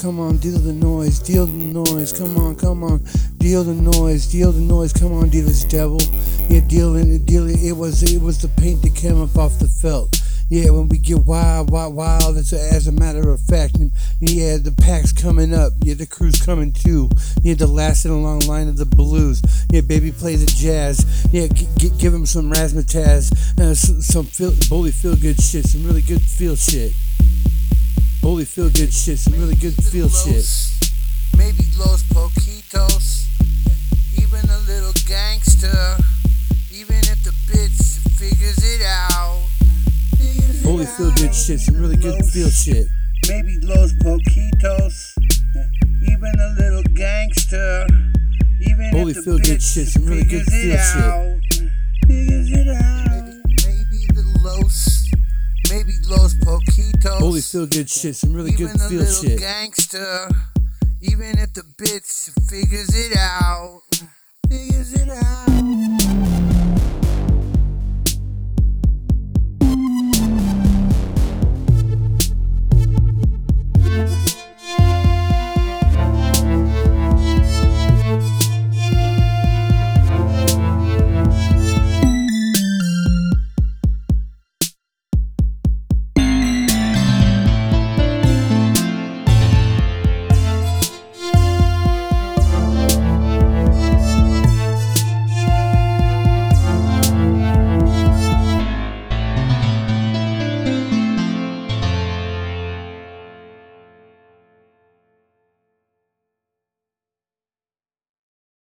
come on, deal the noise, deal the noise, come on, deal the noise, come on, deal this devil. Yeah, deal it, it was the paint that came up off the felt. Yeah, when we get wild, as a matter of fact. And yeah, the pack's coming up. Yeah, the crew's coming too. Yeah, the last in a long line of the blues. Yeah, baby, play the jazz. Yeah, give him some razzmatazz. Some bully feel good shit. Some really good feel shit. Bully feel good shit. Some really good feel shit. Maybe Los Poquitos. Even a little gangster. Even if the bitch figures it out. Bully feel good shit, some really good feel shit. Maybe Los Poquitos, even a little gangster. Even Bully if the feel good shit, some really good feel shit. Figures it out. Maybe the Los, maybe Los Poquitos. Bully feel good shit, some really good feel shit. Even a little gangster, even if the bitch figures it out. Figures it out.